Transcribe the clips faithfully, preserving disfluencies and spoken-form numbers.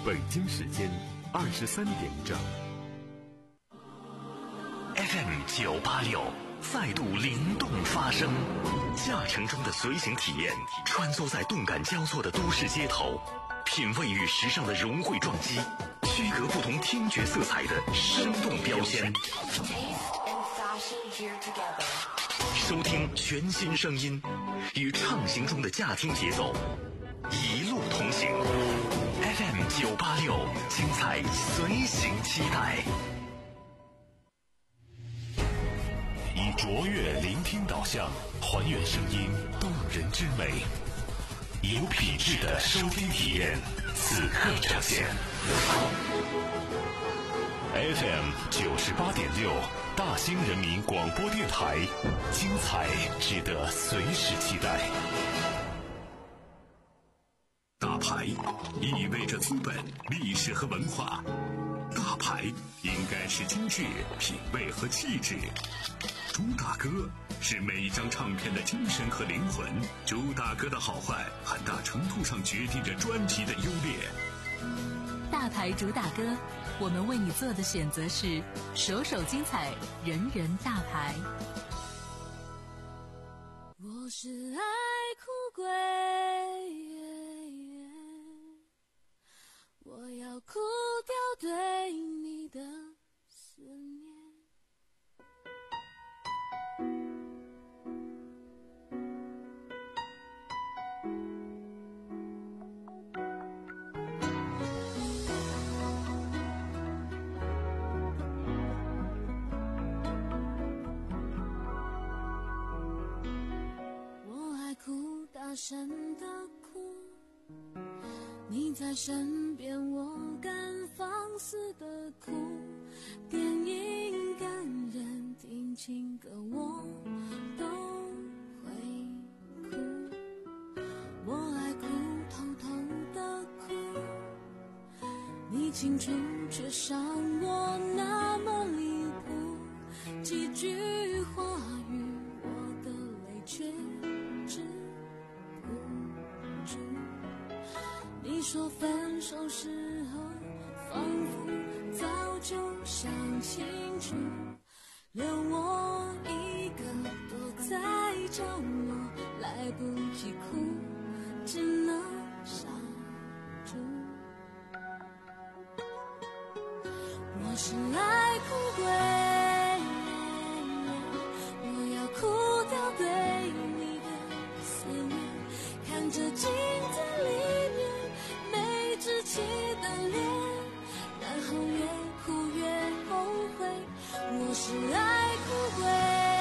北京时间二十三点整。 F M 九八六再度灵动发声，驾乘中的随行体验，穿梭在动感交错的都市街头，品味与时尚的融汇撞击，区隔不同听觉色彩的生动标签。收听全新声音，与畅行中的驾听节奏一路同行。F M 九八六，精彩随行期待。以卓越聆听导向，还原声音动人之美，有品质的收听体验，此刻呈现。F M 九十八点六，大兴人民广播电台，精彩值得随时期待。大牌意味着资本、历史和文化，大牌应该是精致、品味和气质。朱大哥是每一张唱片的精神和灵魂，朱大哥的好坏很大程度上决定着专辑的优劣。 大牌主打歌，我们为你做的选择是首首精彩，人人大牌。 我是爱哭鬼，我要哭掉对你的思念。大声的哭，你在身边，我敢放肆的哭。电影感人，听情歌我都会哭。我爱哭，偷偷的哭，你清楚却伤我那么离谱。几句话语，我的泪却你说分手时候仿佛早就想清楚，留我一个躲在角落，来不及哭，只能傻住。我是爱哭鬼，我要哭掉对你的思念，看着镜子里稚气的脸，然后越哭越后悔。我是爱哭鬼，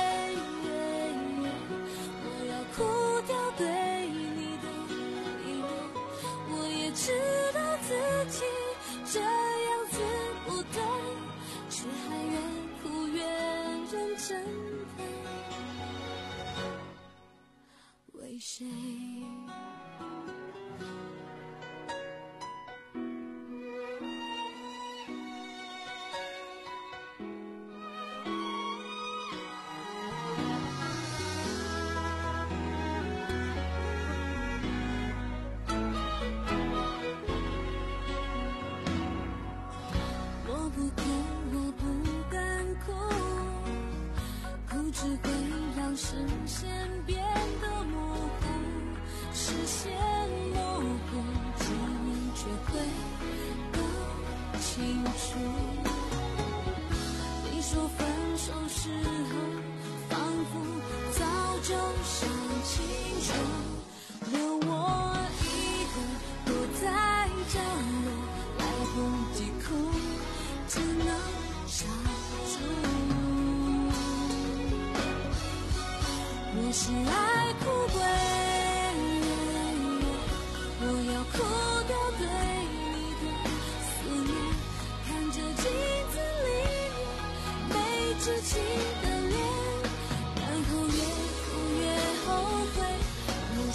我要哭掉对你的依恋。我也知道自己这样子不对，却还越哭越认真的为谁？只会让视线变得模糊，视线模糊，记忆却会更清楚。你说分手时候仿佛早就想清楚，留我一个躲在角落，来不及哭，只能傻住。我是爱哭鬼，我要哭掉对你的思念，看着镜子里没稚气的脸，然后越哭越后悔。我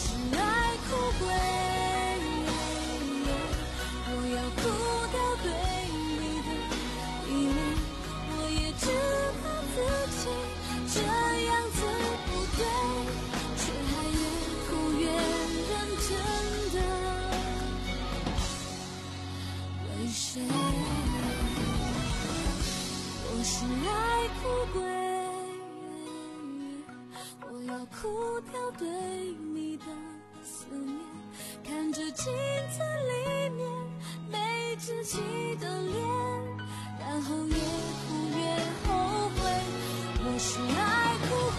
哭掉对你的思念，看着镜子里面没稚气的脸，然后越哭越后悔，我是爱哭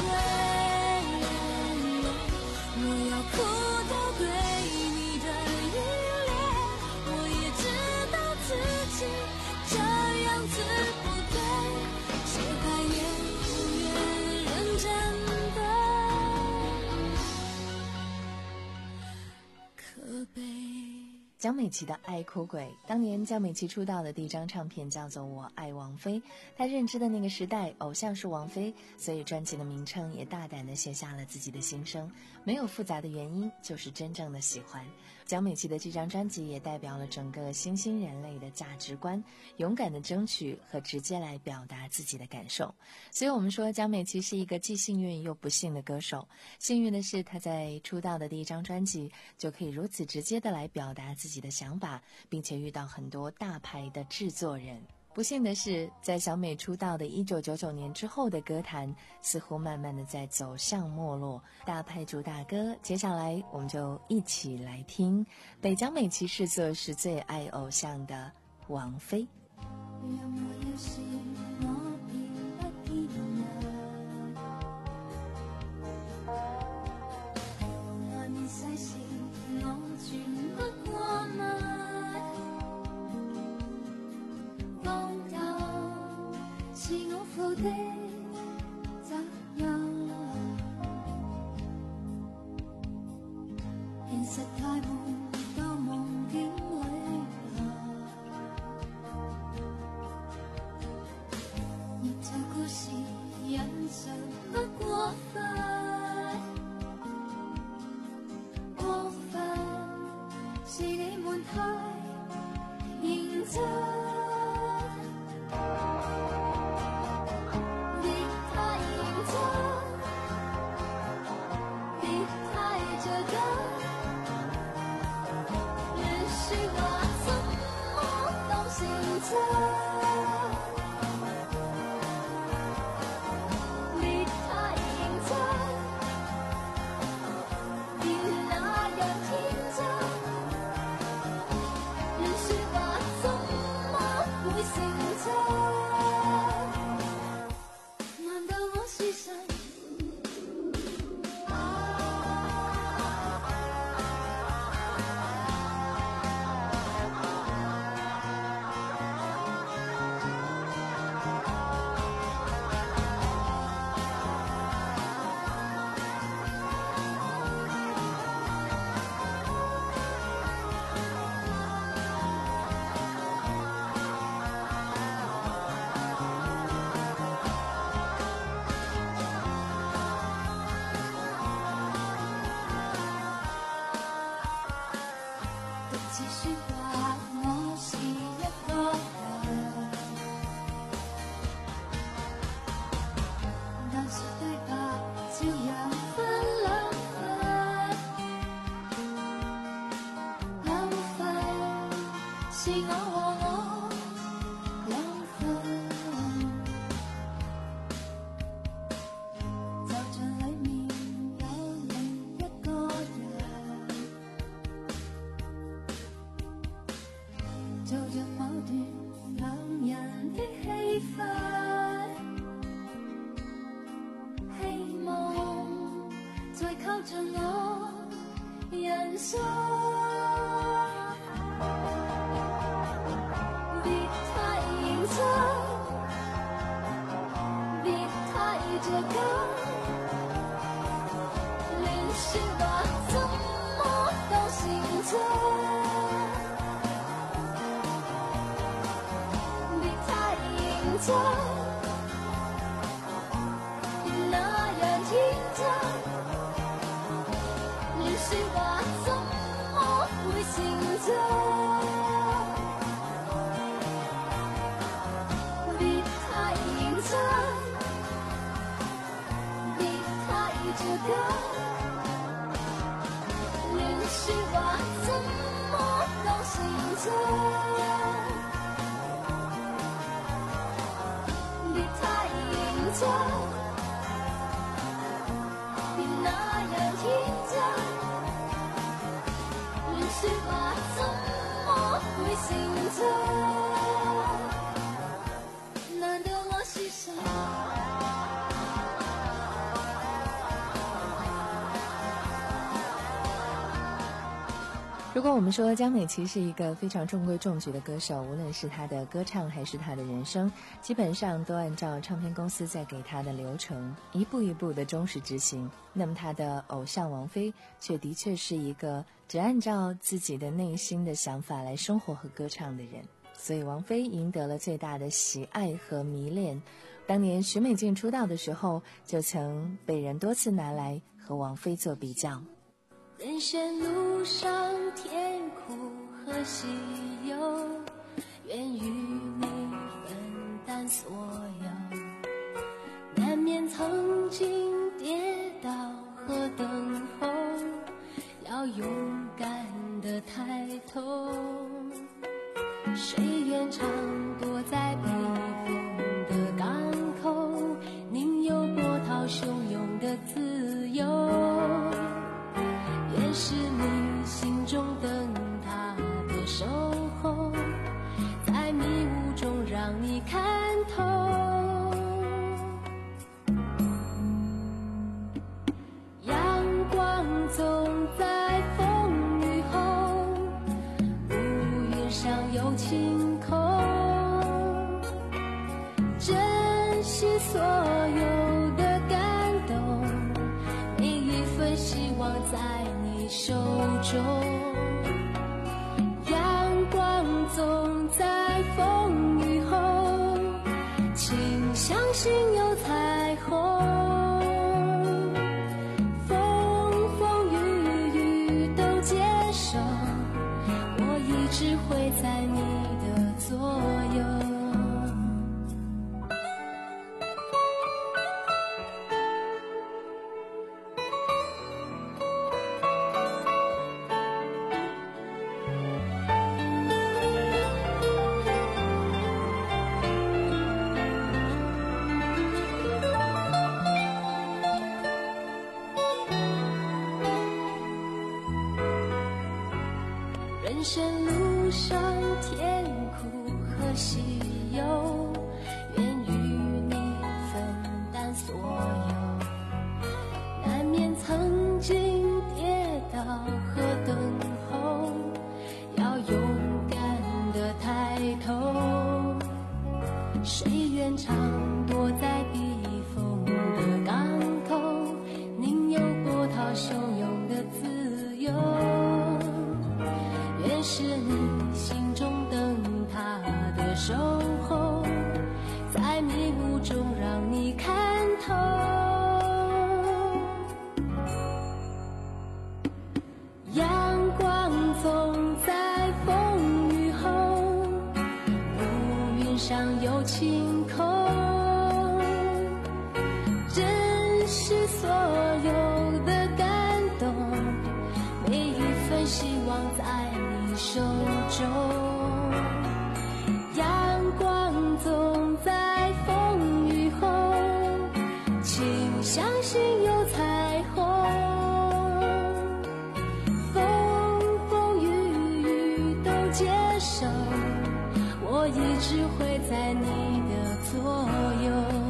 鬼，我要哭到对你的依恋，我也知道自己这样子不对，谁还越哭越认真的可悲。 江美琪的爱哭鬼，当年江美琪出道的第一张唱片叫做《我爱王菲》，她认知的那个时代，偶像是王菲，所以专辑的名称也大胆地写下了自己的心声，没有复杂的原因，就是真正的喜欢。江美琪的这张专辑也代表了整个新兴人类的价值观，勇敢的争取和直接来表达自己的感受。所以我们说江美琪是一个既幸运又不幸的歌手。幸运的是她在出道的第一张专辑就可以如此直接的来表达自己的想法，并且遇到很多大牌的制作人。不幸的是，在小美出道的一九九九年之后的歌坛似乎慢慢的在走向没落。大牌主打歌，接下来我们就一起来聽被江美琪視作是最愛偶像的王菲。 的責任，現實太悶，到夢境裏逆着故事欣賞不過分，過分是你們太認真。 别太认真，别那走，难得我牺牲。 如果我们说江美琪是一个非常中规中矩的歌手，无论是她的歌唱还是她的人生，基本上都按照唱片公司在给她的流程一步一步的忠实执行，那么她的偶像王菲却的确是一个只按照自己的内心的想法来生活和歌唱的人，所以王菲赢得了最大的喜爱和迷恋。当年许美静出道的时候，就曾被人多次拿来和王菲做比较。 人生路上甜苦和喜忧，愿与你分担所有，难免曾经跌倒和等候，要勇敢地抬头。谁愿常躲在避风的港口，宁有波涛汹涌的自由。愿是你心中灯塔的守候，在迷雾中让你看透。阳光总在风雨后，乌云上有晴空。珍惜所有的感动，每一份希望在手中，阳光总在风雨后，请相信有彩虹。风风雨雨都接受，我一直会在你的左右。人生路上甜苦和喜忧，愿与你分担所有，难免曾经跌倒和等候，要勇敢地抬头。谁愿常躲在避风的港口，宁有波涛汹涌的自由。愿是你心中灯塔的守候，在迷雾中让你看透。阳光总在风雨后，乌云上有晴空。珍惜所有的感动，每一份希望在手中，阳光总在风雨后，请相信有彩虹。风风雨雨都接受，我一直会在你的左右。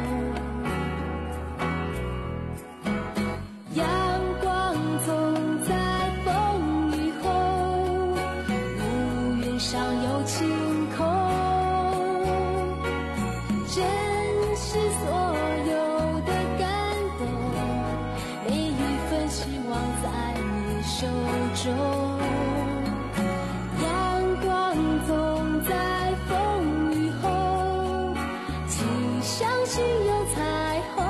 阳光总在风雨后，上有晴空。珍惜所有的感动，每一份希望在你手中。阳光总在风雨后，请相信有彩虹。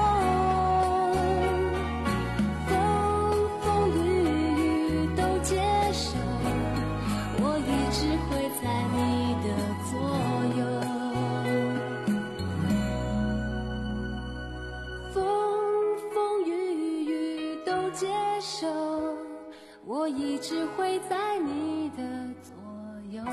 风风雨雨都接受，我一直会在你的左右。风风雨雨都接受，我一直会在你的左右。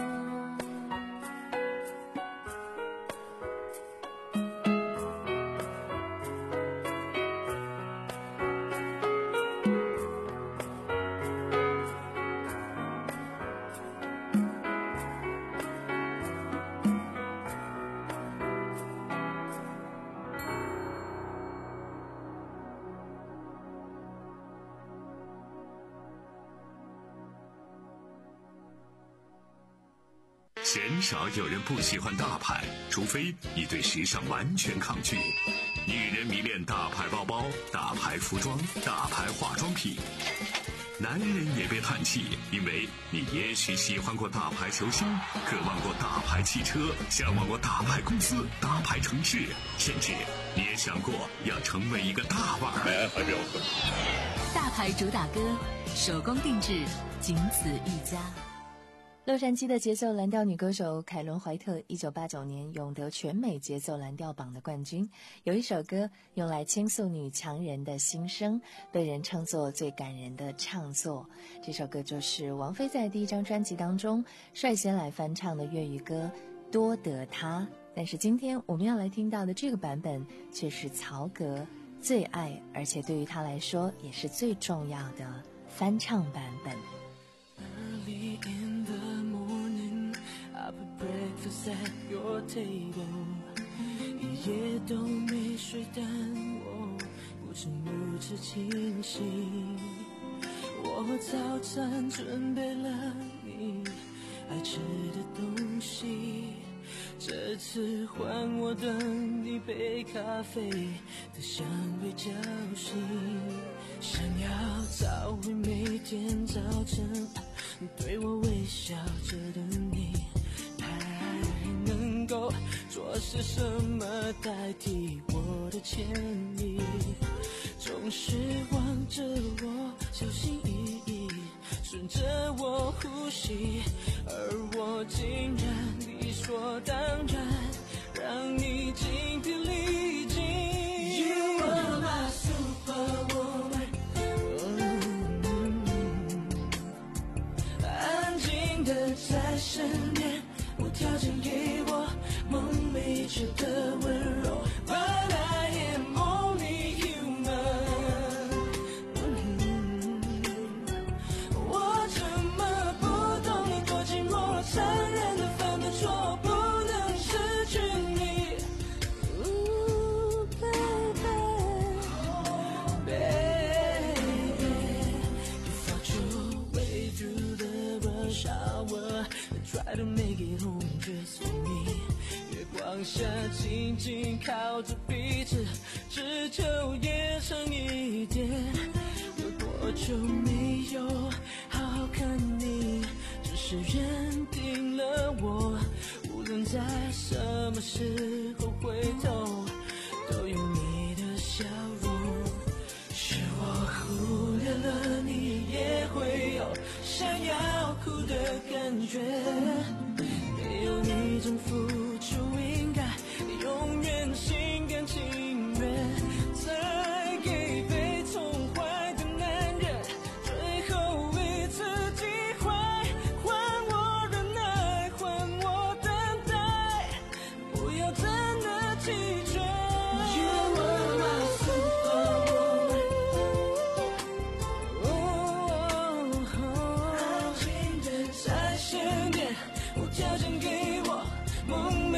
鲜少有人不喜欢大牌，除非你对时尚完全抗拒。女人迷恋大牌包包、大牌服装、大牌化妆品。男人也别叹气，因为你也许喜欢过大牌球星，渴望过大牌汽车，向往过大牌公司、大牌城市，甚至你也想过要成为一个大腕儿。还没有喝。 大牌主打歌，手工定制，仅此一家。 洛杉矶的节奏蓝调女歌手凯伦·怀特一九八九年勇得全美节奏蓝调榜的冠军，有一首歌用来倾诉女强人的心声，被人称作最感人的唱作。这首歌就是王菲在第一张专辑当中率先来翻唱的粤语歌《多得他》，但是今天我们要来听到的这个版本却是曹格最爱，而且对于他来说也是最重要的翻唱版本。 I put breakfast at your table， 一夜都没睡，但我不曾如此清醒。我早餐准备了你爱吃的东西，这次换我等一杯咖啡的香味叫醒，想要找回每天早晨对我微笑着的你，能够做些什么代替我的歉意？总是望着我小心翼翼，顺着我呼吸，而我竟然理所当然让你精疲力尽。You are my superwoman， 安静的在身边，无条件给我梦里却的温柔 But I am only human、嗯、我怎么不懂你多寂寞，残忍的犯的错，不能失去你、Ooh, baby, baby You fought your way through the rush hour Try to make it home just for me， 月光下紧紧靠着彼此，只求夜长一点。有多久没有好好看你，只是认定了我，无论在什么时候回头，都有你的笑容。是我忽略了你也会有想要哭的感觉，没有你种付出应该永远心甘情愿，再给被宠坏的男人最后一次机会，还我忍耐，还我等待，不要真的弃绝。You are my superwoman， 安静的在身边，无条件给我梦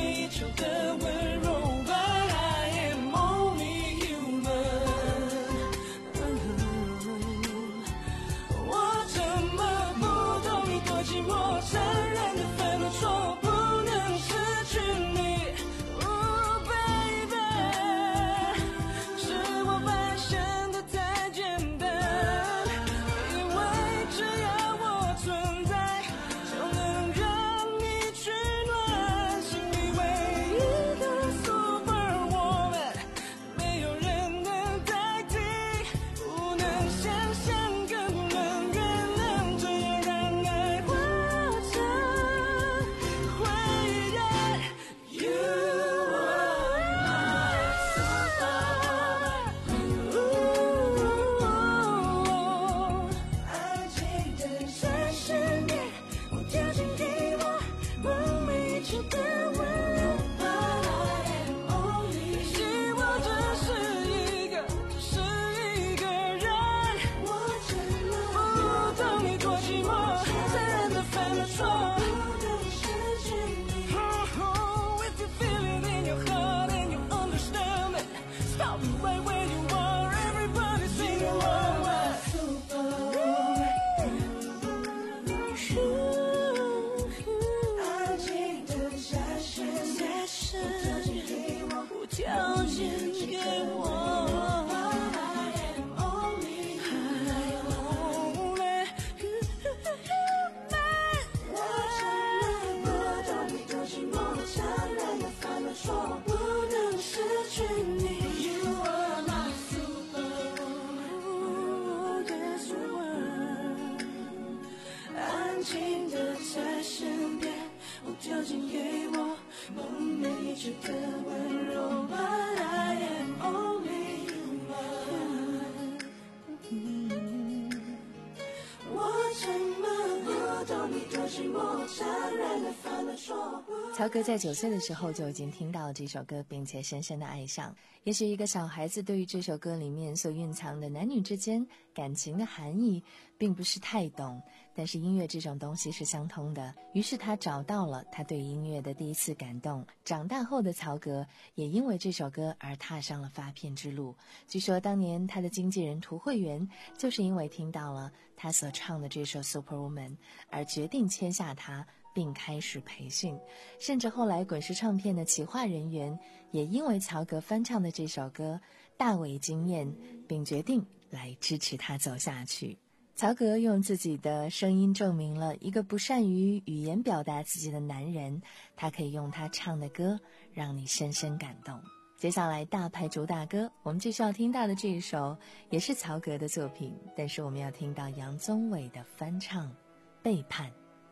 持的温柔 But I am only human、嗯、我沉默不懂你的寂寞，残忍的犯了错。 曹格在九岁的时候就已经听到了这首歌，并且深深的爱上。也许一个小孩子对于这首歌里面所蕴藏的男女之间感情的含义并不是太懂，但是音乐这种东西是相通的，于是他找到了他对音乐的第一次感动。长大后的曹格也因为这首歌而踏上了发片之路。据说当年他的经纪人涂慧源就是因为听到了他所唱的这首 Superwoman 而决定签下他并开始培训，甚至后来滚石唱片的企划人员也因为曹格翻唱的这首歌大为惊艳，并决定来支持他走下去。曹格用自己的声音证明了一个不善于语言表达自己的男人，他可以用他唱的歌让你深深感动。接下来大牌主打歌，我们继续要听到的这一首也是曹格的作品，但是我们要听到杨宗纬的翻唱《背叛》。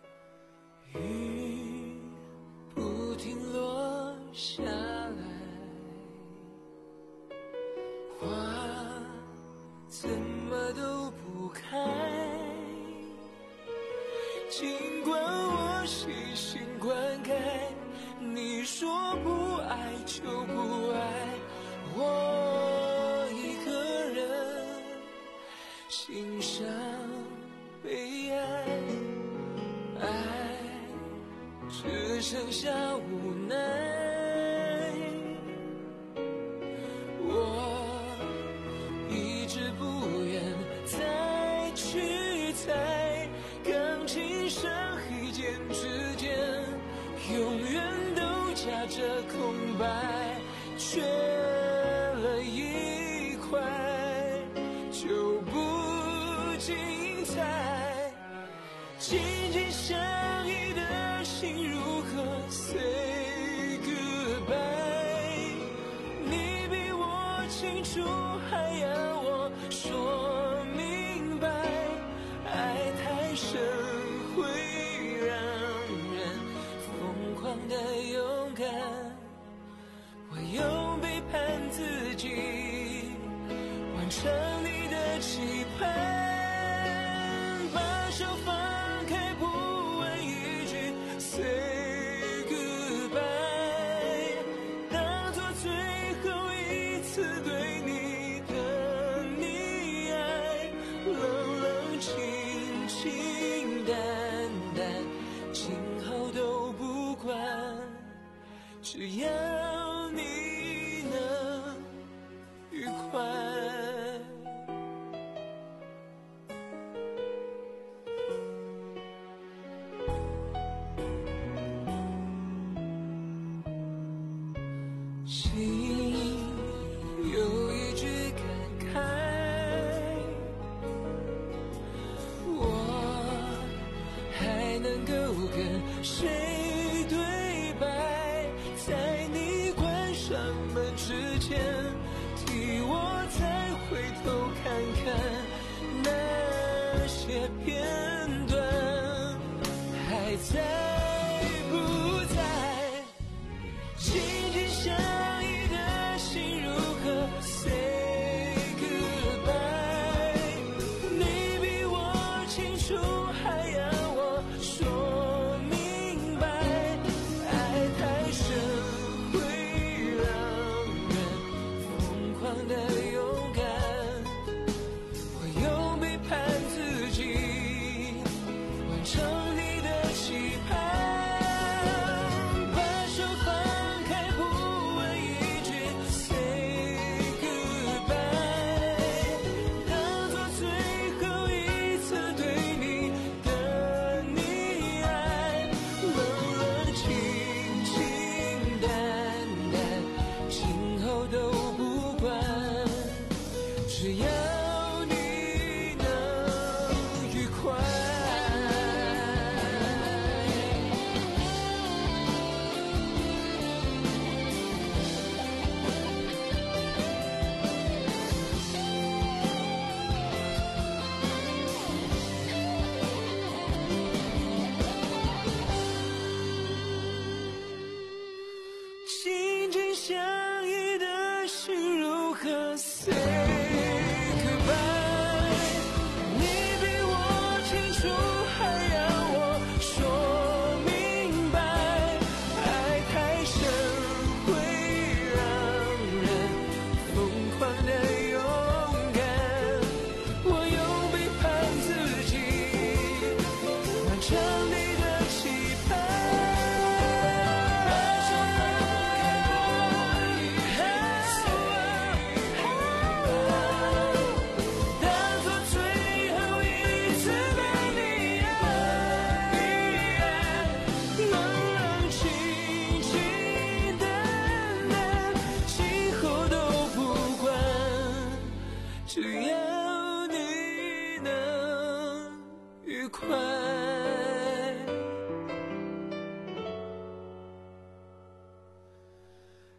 雨不停落下来，花怎么都不开，尽管我细心灌溉，你说不爱就不爱，我一个人欣赏悲哀，爱只剩下无奈，我一直不愿再去猜，钢琴上黑键之间永远都夹着空白，缺了一块就不精彩，紧紧相依的心如何 say goodbye， 你比我清楚还要我说明白，爱太深会让人疯狂的勇敢，我用背叛自己完成你的期盼，把手放开不问一句 say goodbye， 当作最后一次对你的溺爱，冷冷清清淡淡，今后都不管，只要你能愉快。心有一句感慨，我还能够跟谁对白，在你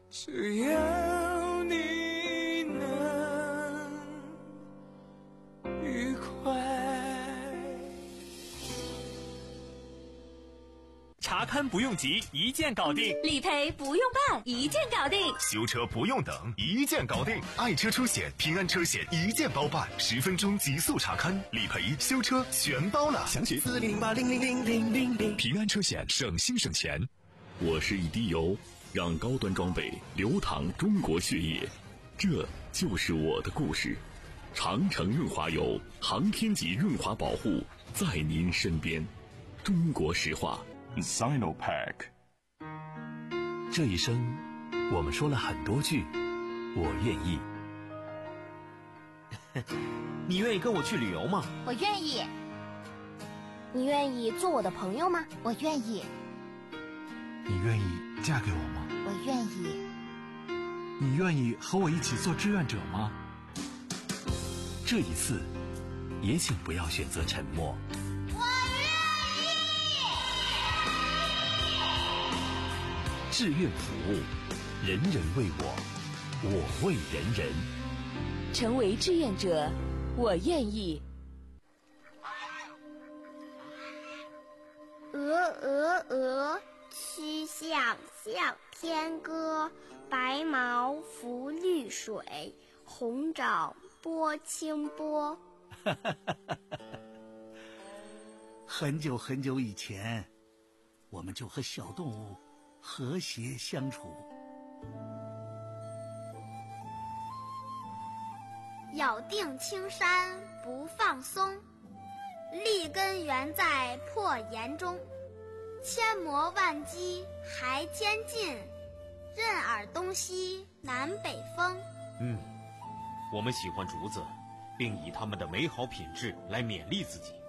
只要你能愉快。 查勘不用急，一键搞定； 理赔不用办，一键搞定； 修车不用等，一键搞定。爱车出险，平安车险一键包办，十分钟极速查勘，理赔、修车全包了。详情四零零八零零零零零零。平安车险，省心省钱。 我是一滴油，让高端装备流淌中国血液，这就是我的故事。长城润滑油，航天级润滑保护，在您身边。中国石化。 Sinopack。 这一生我们说了很多句我愿意。 你愿意跟我去旅游吗？ 我愿意。你愿意做我的朋友吗？我愿意。 你愿意嫁给我吗？ 我愿意。 你愿意和我一起做志愿者吗？ 这一次也请不要选择沉默。志愿服务，人人为我，我为人人。 成为志愿者，我愿意。 鹅鹅鹅，曲项向天歌。白毛浮绿水，红掌拨清波。 很久很久以前，我们就和小动物和谐相处。 咬定青山不放松，立根原在破岩中。千磨万击还坚劲，任尔东西南北风。 嗯，我们喜欢竹子，并以它们的美好品质来勉励自己。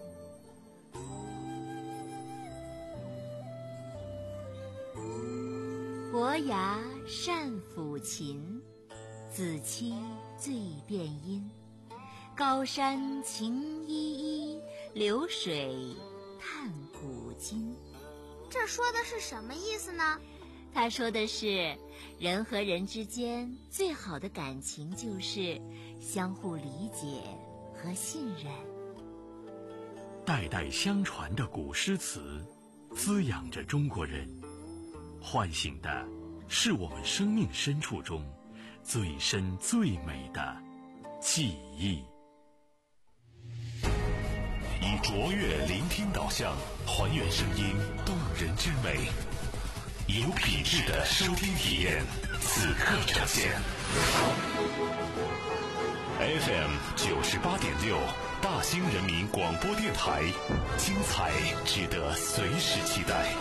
伯牙善抚琴，子期醉殿音。高山晴依依，流水叹古今。 这说的是什么意思呢？ 他说的是，人和人之间最好的感情就是相互理解和信任。 代代相传的古诗词，滋养着中国人，唤醒的是我们生命深处中最深最美的记忆。 以卓越聆听导向，还原声音动人之美，有品质的收听体验，此刻呈现。F M 九十八点六，大兴人民广播电台，精彩值得随时期待。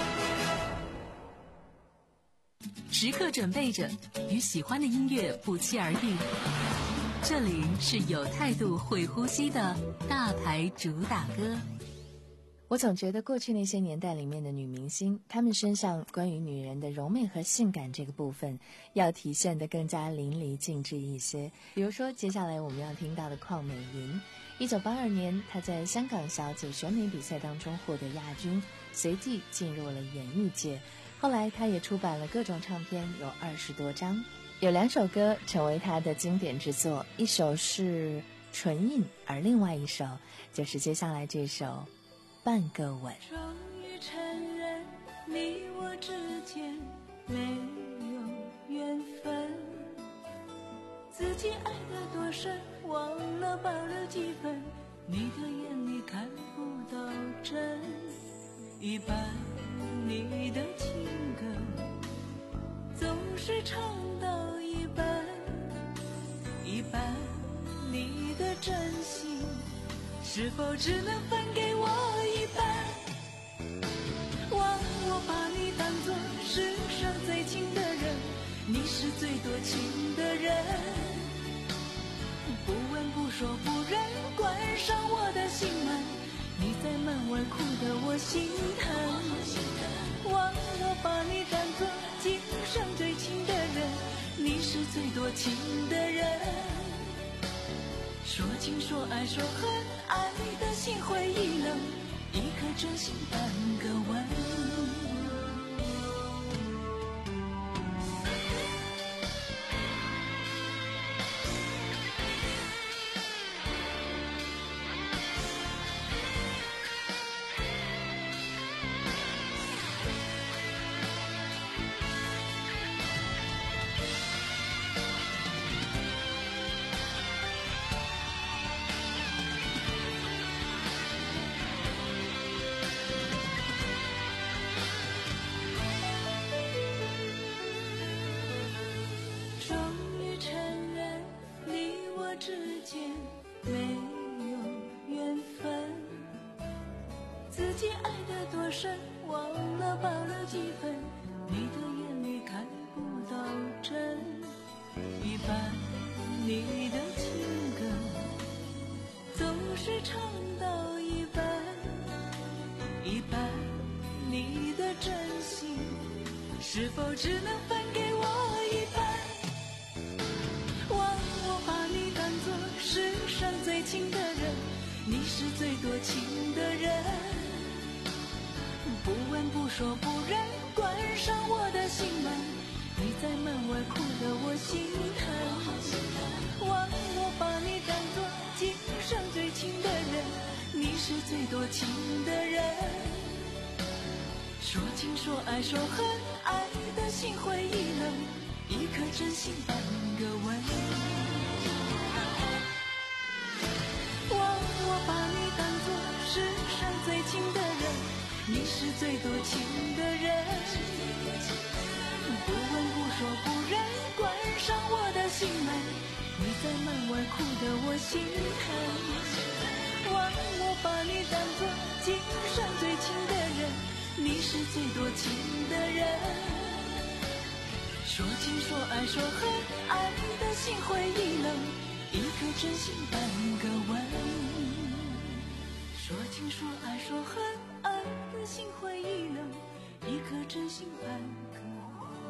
时刻准备着，与喜欢的音乐不期而遇。这里是有态度、会呼吸的大牌主打歌。 我总觉得过去那些年代里面的女明星，她们身上关于女人的柔美和性感这个部分，要体现得更加淋漓尽致一些。比如说，接下来我们要听到的邝美云，一九八二年，她在香港小姐选美比赛当中获得亚军，随即进入了演艺界。后来，她也出版了各种唱片，有二十多张。有两首歌成为她的经典之作，一首是《唇印》，而另外一首就是接下来这首《半个吻》。 终于承认你我之间没有缘分，自己爱得多深，忘了保留几分，你的眼里看不到真，一半你的情歌总是唱到一半，一半你的真心是否只能分给我一半？忘我把你当作世上最亲的人，你是最多情的人，不问不说不认，关上我的心门，你在门外哭得我心疼。忘我把你当作今生最亲的人，你是最多情的人，说情说爱说恨，爱的心灰意冷，一颗真心半个吻。 终于承认你我之间没有缘分，自己爱得多深，忘了保留几分，你的眼里看不到真，一半你的情歌总是唱到一半，一半你的真心是否只能分给我一半？忘我把你当作世上最亲的人，你是最多情的人，不问不说不认，关上我的心门，你在门外哭得我心疼。忘我把你当作今生最亲的人，你是最多情的人，说情说爱说恨，爱的心灰意冷，一颗真心半个吻。忘我把你当作世上最亲的人，你是最多情的人，不问不说不认，关上我的心门，你在门外哭得我心疼。忘我把你当作今生最亲的人，你是最多情的人，说情说爱说恨，爱的心灰意冷，一颗真心半个吻。说情说爱说恨，爱的心灰意冷，一颗真心半个吻。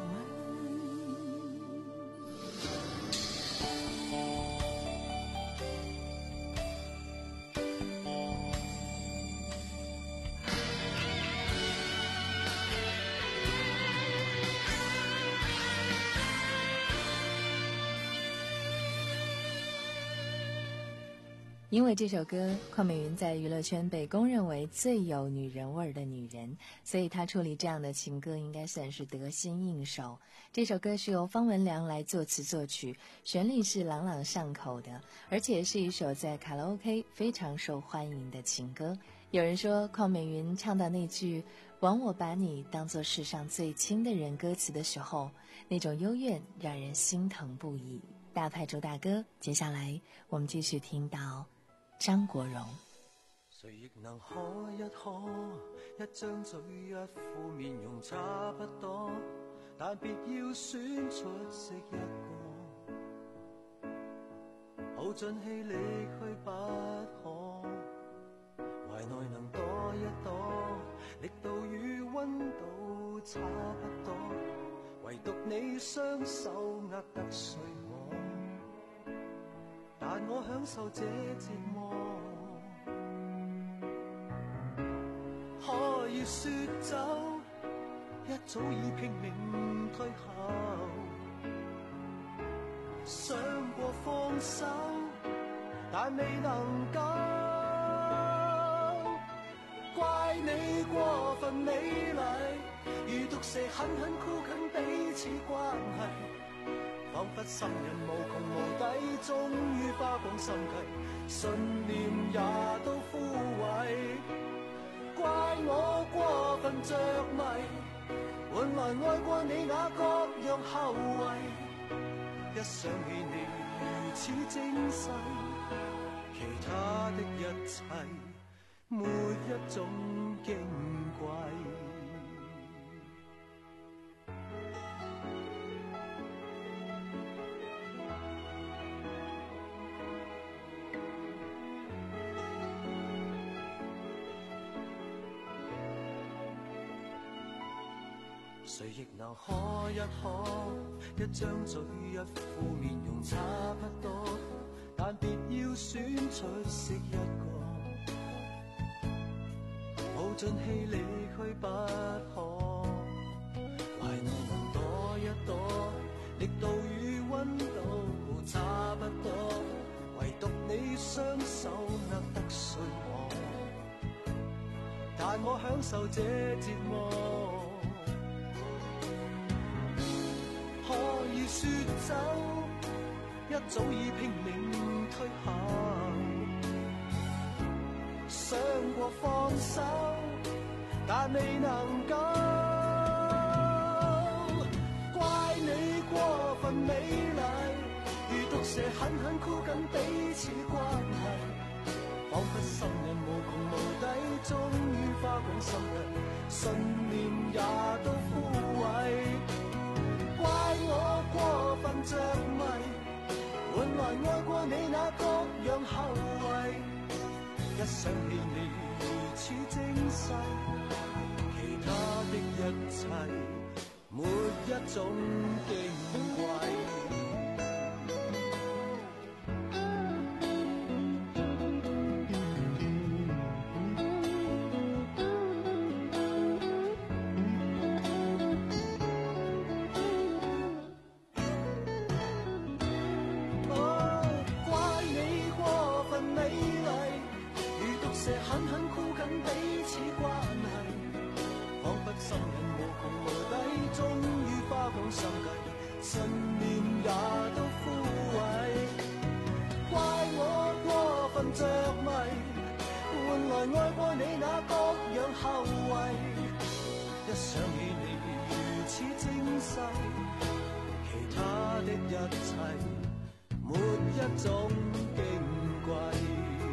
因为这首歌，邝美云在娱乐圈被公认为最有女人味儿的女人，所以她处理这样的情歌应该算是得心应手。这首歌是由方文良来作词作曲，旋律是朗朗上口的，而且是一首在卡拉 OK 非常受欢迎的情歌。有人说，邝美云唱到那句“枉我把你当作世上最亲的人”歌词的时候，那种幽怨让人心疼不已。大牌主打歌，接下来我们继续听到張國榮。 誰亦能可一可，一張嘴一副面容差不多，但別要選出色一個，耗盡氣力去不可，懷內能躲一躲，力度與溫度差不多，唯獨你雙手握得碎我，但我享受這折磨。可以說走，一早已拼命退後，想過放手，但未能夠。怪你過分美麗，如毒蛇狠狠箍緊彼此關係，彷彿心人無窮無底，終於花光心計，信念也都枯萎。怪我過分着迷，換來愛過你那各樣後遺，一想起你如此精細，其他的一切沒一種矜貴。誰亦能可一可，一張嘴一副面容差不多，但別要選出色一個，耗盡氣力去不可，懷內能躲一躲，力度與溫度差不多，唯獨你雙手握得碎我，但我享受這折磨。說走，一早已拼命退後，想過放手，但未能夠。怪你過分美麗，如毒蛇狠狠箍緊彼此關係，彷彿心癮無窮無底，終於花光心計，信念也都枯萎。怪我過分着迷，換來愛過你那各樣後遺，一想起你如此精細，其他的一切沒一種矜貴。狠狠箍緊彼此關係，彷彿心癮無窮無底，終於花光心計，信念也都枯萎。怪我過分着迷，換來愛過你那各樣後遺，一想起你如此精細，其他的一切沒一種矜貴。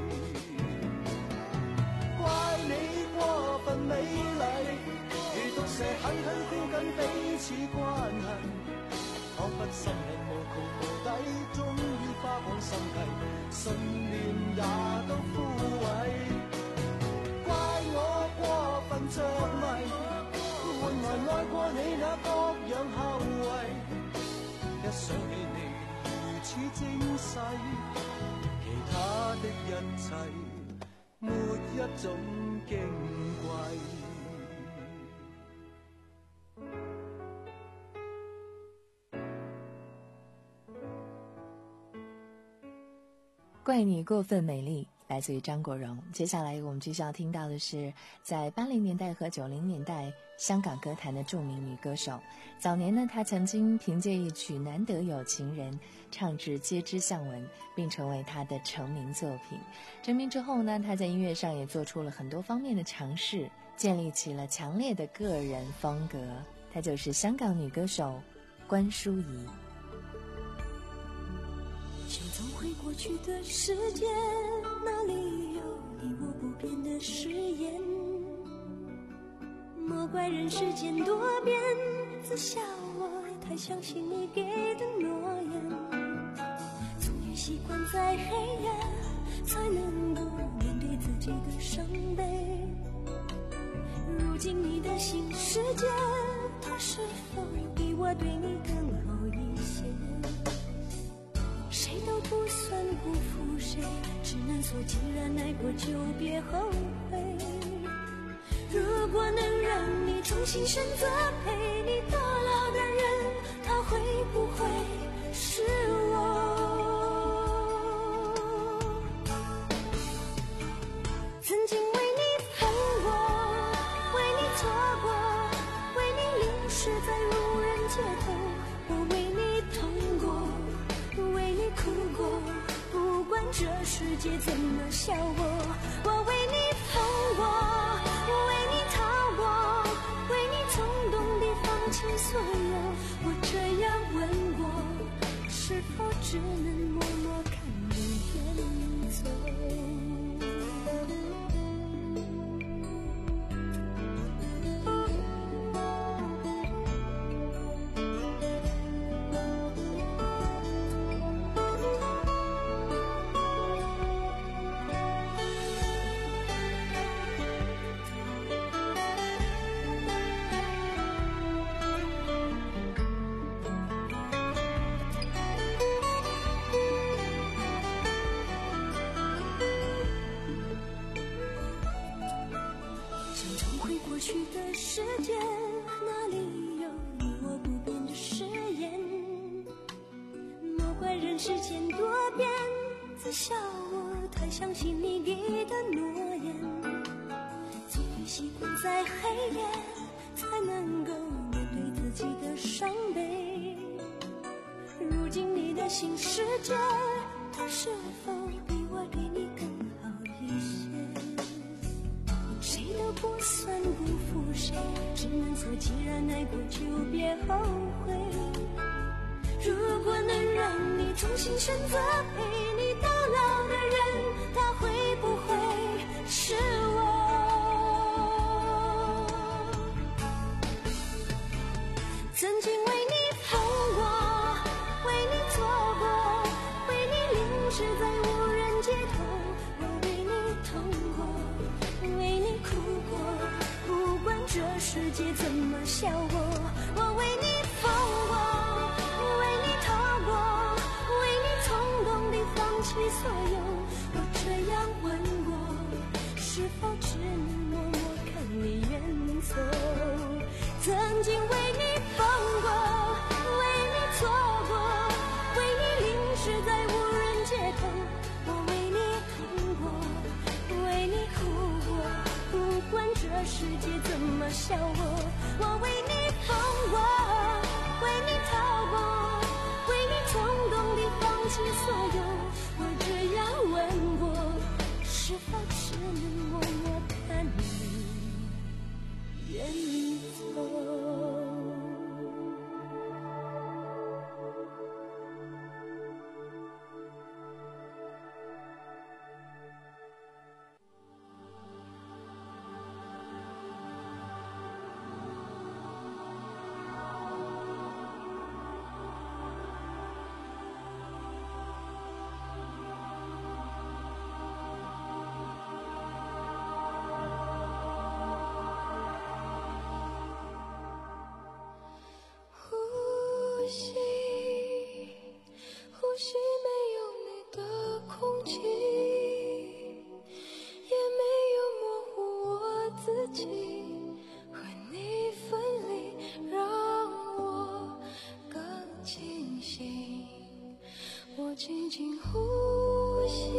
美麗如毒蛇狠狠箍緊彼此關係，彷彿心癮無窮無底，終於花光心計，信念也都枯萎。怪我過分着迷，換來愛過你那各樣後遺，一想起你如此精細，其他的一切沒一種矜貴。 怪你过分美丽，来自于张国荣。接下来我们继续要听到的是在八零年代和九零年代香港歌坛的著名女歌手。早年呢，她曾经凭借一曲《难得有情人》唱至街知巷闻，并成为她的成名作品。成名之后呢，她在音乐上也做出了很多方面的尝试，建立起了强烈的个人风格。她就是香港女歌手关淑怡。 请走回过去的时间，那里有你我不变的誓言。莫怪人世间多变，自笑我太相信你给的诺言。终于习惯在黑夜，才能够面对自己的伤悲。如今你的新世界，它是否比我对你更好一些？谁都不算辜负谁，只能说既然爱过就别后悔。如果能让你重新选择陪你到老的人，他会不会是我？曾经为你恨过，为你错过，为你淋湿在路人街头，我为你痛过，为你哭过，不管这世界怎么笑我，我为你痛过，为你逃过，为你冲动地放弃所有。我这样问过，是否只能默默看人远走？过去的世界，哪里有你我不变的誓言？莫怪人世间多变，自笑我太相信你给的诺言。终于习惯在黑夜，才能够面对自己的伤悲。如今你的新世界，它是否比我对你更好一些？谁都不算辜负谁，只能说既然爱过就别后悔。 如果能让你重新选择陪你到老的人，他会不会是我？曾经为你疯过，为你错过，为你淋湿在无人街头，我为你痛过，为你哭过，不管这世界怎么笑我，我为你疯过，为你逃过，为你冲动地放弃所有。我这样问过，是否只能默默看你远走？曾经为你疯过，为你错过，为你淋湿在无人街头，我为你痛过，为你哭过，不管这世界怎么笑我，我为你疯过，为你逃过，为你冲动地放弃所有。我这样问过，是否只能默默看你远走？轻轻呼吸，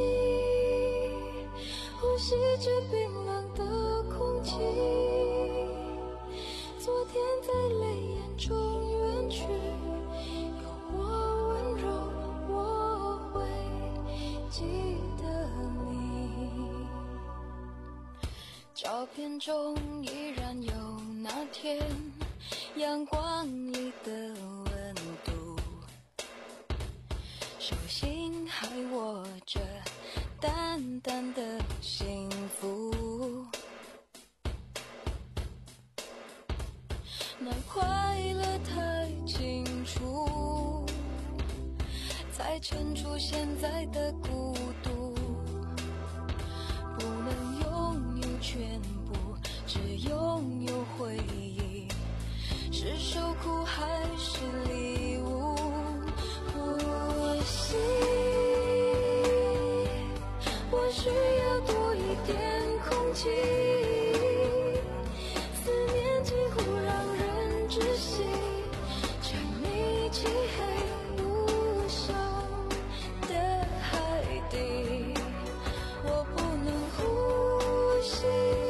呼吸着冰冷的空气。昨天在泪眼中远去，有我温柔，我会记得你。照片中依然有那天阳光里的温度，手心还握着淡淡的幸福，那快乐太清楚，才衬出现在的孤独。不能拥有全部，只拥有回忆，是受苦还是礼物？呼吸，我需要多一点空气，思念几乎让人窒息，沉溺漆黑无声的海底，我不能呼吸，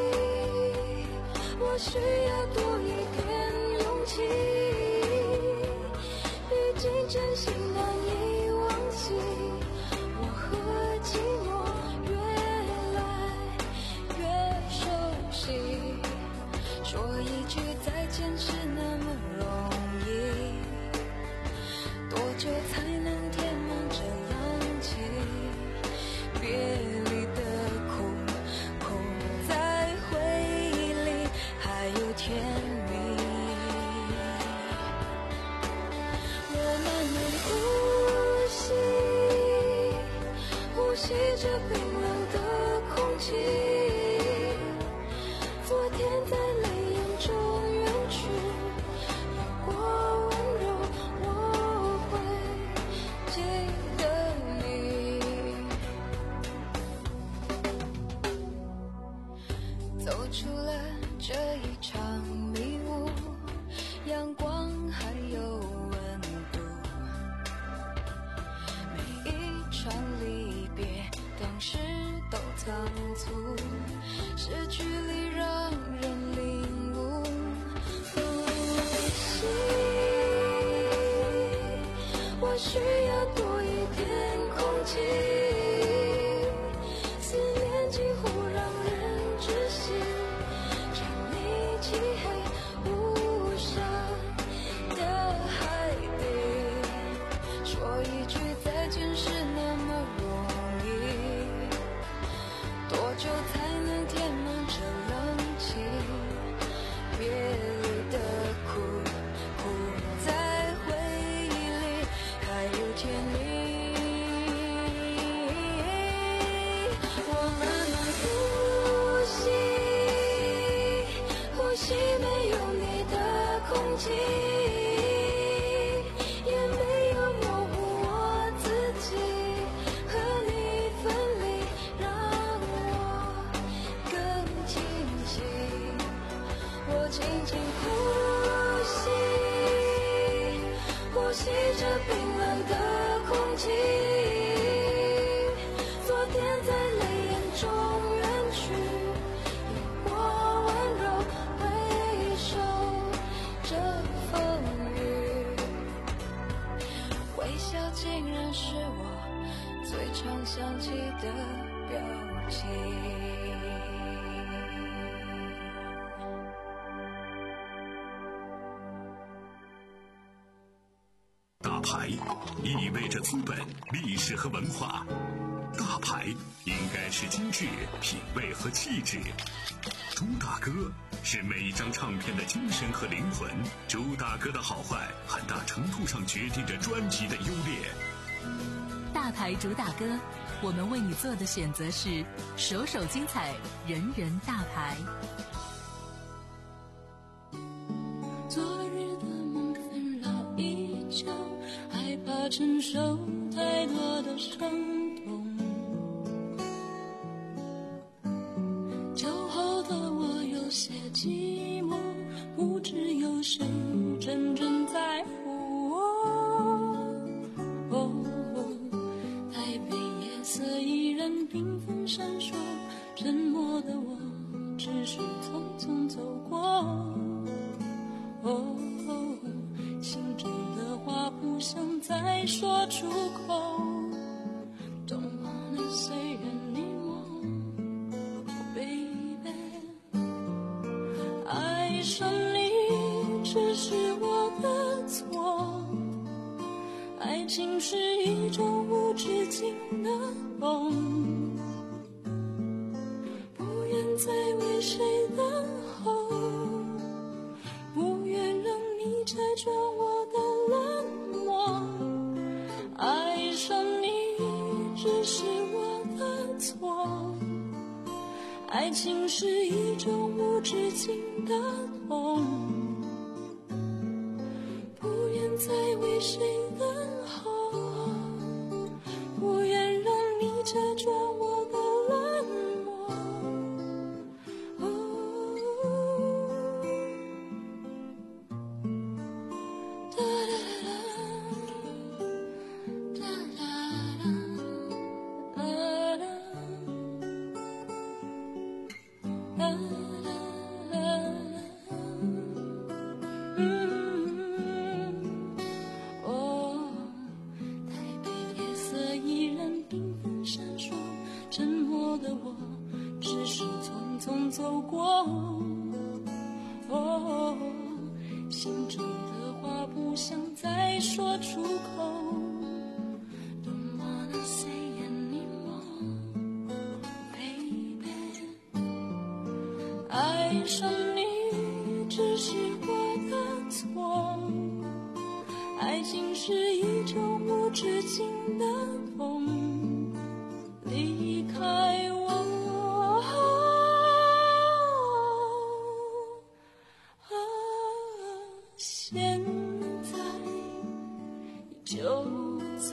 我需要多一点勇气，毕竟真心难以忘记，我和寂寞越来越熟悉，说一句再见是那么容易，多久才能填满这浪迹？别离的空，空在回忆里还有甜蜜。我慢慢呼吸，呼吸着冰冷的空气，昨天在泪眼中远去，有我温柔，我会记得你。走出了这一场迷雾，阳光还有温度，每一场离别当时都仓促，失去里让人领悟。呼吸，我需要多一点空气，思念几乎让人窒息，沉溺漆黑无声的海底， 气，也没有模糊我自己，和你分离让我更清晰，我轻轻呼吸，呼吸着冰冷的空气，昨天在泪眼中远去，我温柔回首这风雨，微笑竟然是我最常想起的表情。 大牌意味着资本、历史和文化，大牌应该是精致、品味和气质。朱大哥是每一张唱片的精神和灵魂，朱大哥的好坏很大程度上决定着专辑的优劣。 大牌主打歌，我们为你做的选择是首首精彩，人人大牌。 昨日的梦纷扰依旧，害怕承受太多的伤痛，酒后的我有些寂寞，不知有谁真正在乎我。哦，台北夜色依然缤纷闪烁，沉默的我只是匆匆走过。哦，心中的话不想再说出口。Don't wanna say anymore, baby。爱上你只是我的错，爱情是一种无止境的梦，不愿再为谁等候。拆穿我的冷漠，爱上你只是我的错，爱情是一种无止境的痛，不愿再为谁等候，不愿让你拆穿我的冷漠。走过，哦，心中的话不想再说出口。Don't wanna say anymore, baby。爱上你只是我的错，爱情是一种无止境的痛，离开我。现在就走，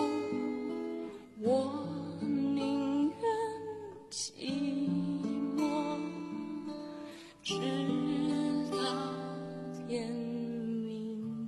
我宁愿寂寞，直到天明。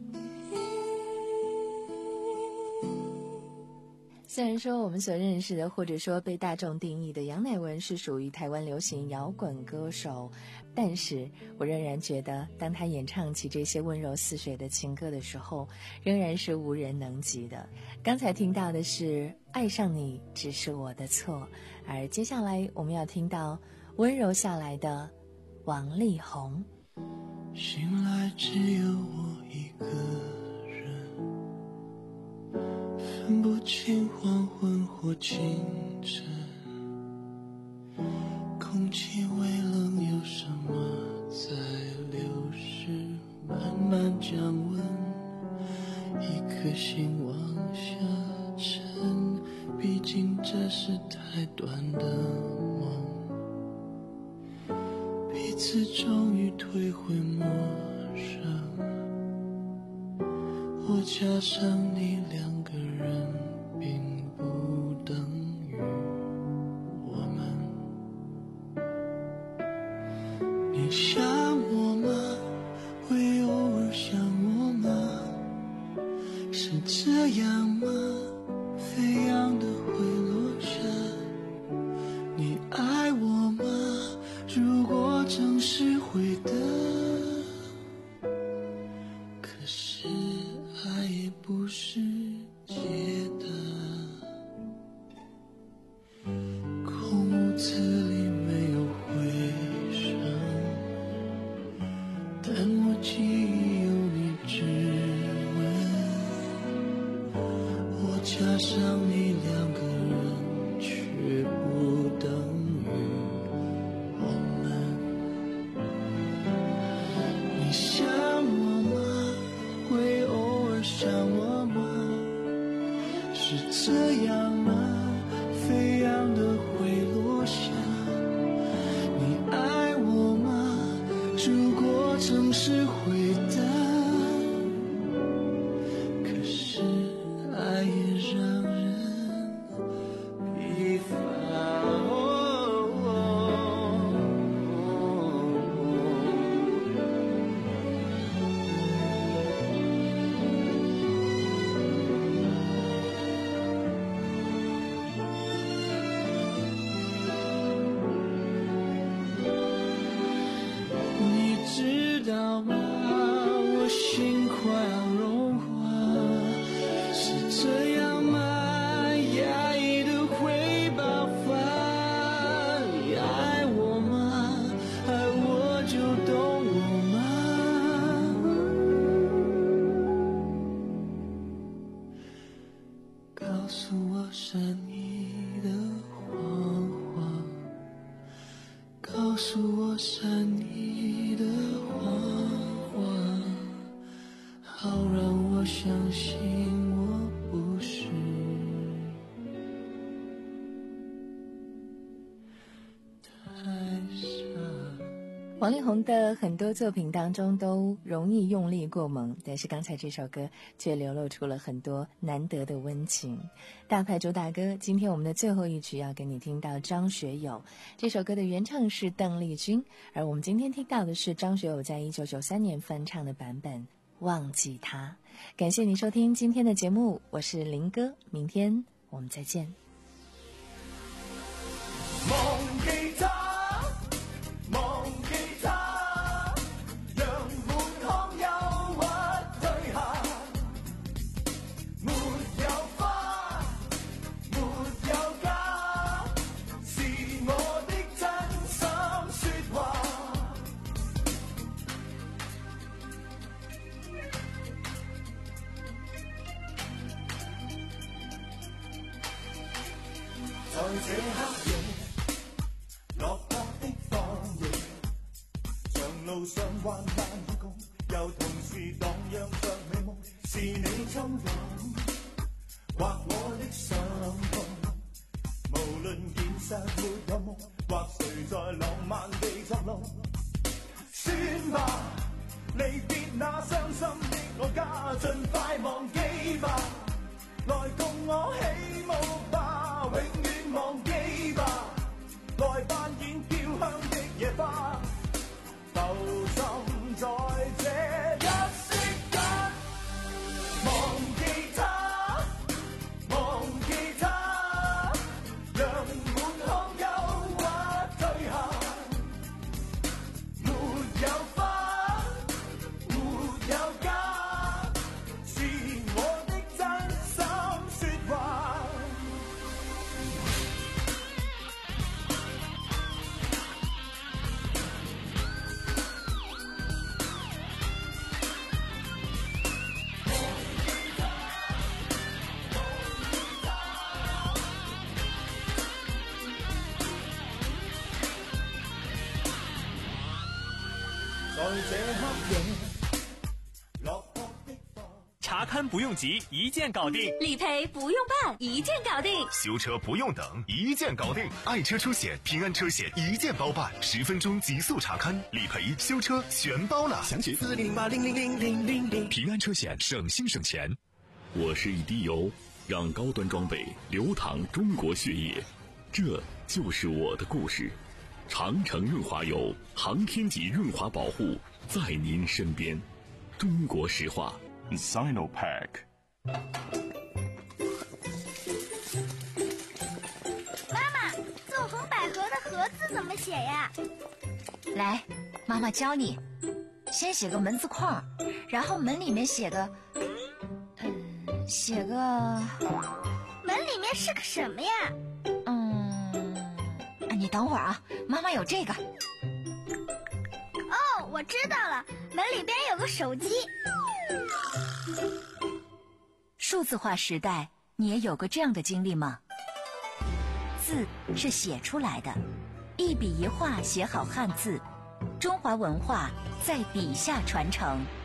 虽然说我们所认识的或者说被大众定义的杨乃文是属于台湾流行摇滚歌手，但是我仍然觉得当他演唱起这些温柔似水的情歌的时候，仍然是无人能及的。刚才听到的是爱上你只是我的错，而接下来我们要听到温柔下来的王力宏。 醒来只有我一个人，分不清黄昏或清晨，空气微冷，有什么在流逝，慢慢降温，一颗心往下沉，毕竟这是太短的梦，彼此终于退回陌生， 加上你，两个人并不等于我们。你想我吗？会偶尔想我吗？是这样吗？飞扬的会落下。你爱我吗？如果总是会的，可是爱也不是解答。空屋子里没有回声，但我记忆有你指纹。我加上你，两个人却不等于我们。你想我吗？会偶尔想我吗？是这样吗？飞扬的会落下。你爱我吗？如果总是会的，可是爱也让人疲乏。你知道吗？我心快要融化，是这样吗？压抑的会爆发。你爱我吗？爱我就懂我吗？告诉我善意的谎话，告诉我善意的谎话，好让我相信我不是太傻。 王力宏的很多作品当中都容易用力过猛，但是刚才这首歌却流露出了很多难得的温情。大牌主打歌，今天我们的最后一曲要给你听到张学友，这首歌的原唱是邓丽君，而我们今天听到的是张学友在一九九三年翻唱的版本《忘记他》。感谢你收听今天的节目，我是林哥，明天我们再见。 忘記他，忘記他，讓滿腔憂鬱退下。沒有花，沒有家，是我的真心說話。在這黑夜落魄的放映，長路上患難與共，又同時蕩漾着美夢，是你侵湧，或我的傷痛。無論現實沒有夢，或誰在浪漫地作弄。算吧，離別那傷心的我家，盡快忘記吧，來共我起舞吧，永遠忘記吧。來扮演飄香的野花，浮沉在這一息間。忘記他，忘記他，讓滿腔憂鬱退下。沒有花，沒有家，是我的真心說話。 查看不用急，一键搞定； 理赔不用办，一键搞定； 修车不用等，一键搞定。爱车出险、平安车险一键包办，十分钟极速查看，理赔、修车全包了。详情四零零八零零零零零零。平安车险，省心省钱。 我是一滴油，让高端装备流淌中国血液，这就是我的故事。长城润滑油，航天级润滑保护，在您身边。中国石化 Sinopack。 妈妈，纵横捭阖的阖字怎么写呀？ 来，妈妈教你。先写个门字框，然后门里面写个嗯写个门里面是个什么呀？ 嗯你等会儿啊，妈妈有这个。 哦，我知道了，门里边有个手机。 数字化时代，你也有过这样的经历吗？字是写出来的，一笔一画写好汉字，中华文化在笔下传承。